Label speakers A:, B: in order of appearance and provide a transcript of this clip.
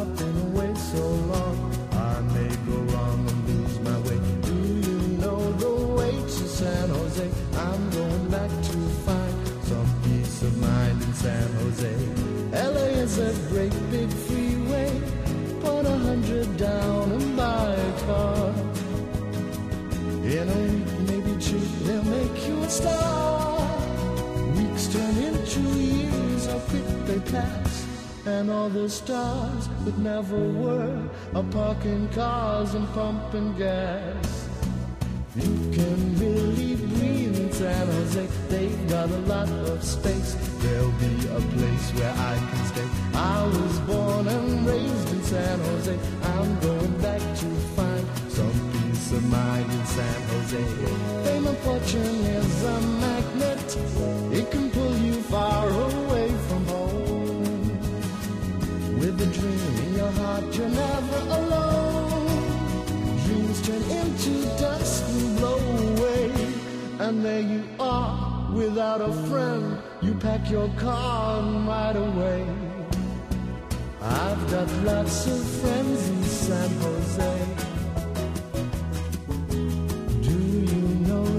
A: I've been away so long, I may go wrong and lose my way. Do you know the way to San Jose? I'm going back to find some peace of mind in San Jose. LA is a great big freeway. Put 100 down and buy a car. In a week, maybe two, they'll make you a star. Weeks turn into years, how quick they pass. And all the stars that never were are parking cars and pumping gas. You can really breathe in San Jose. They've got a lot of space. There'll be a place where I can stay. I was born and raised in San Jose. I'm going back to find some peace of mind in San Jose. Fame and fortune is a magnet. It can pull you far away from home. With a dream in your heart, you're never alone. Dreams turn into dust and blow away. And there you are, without a friend. You pack your car and ride away. I've got lots of friends in San Jose.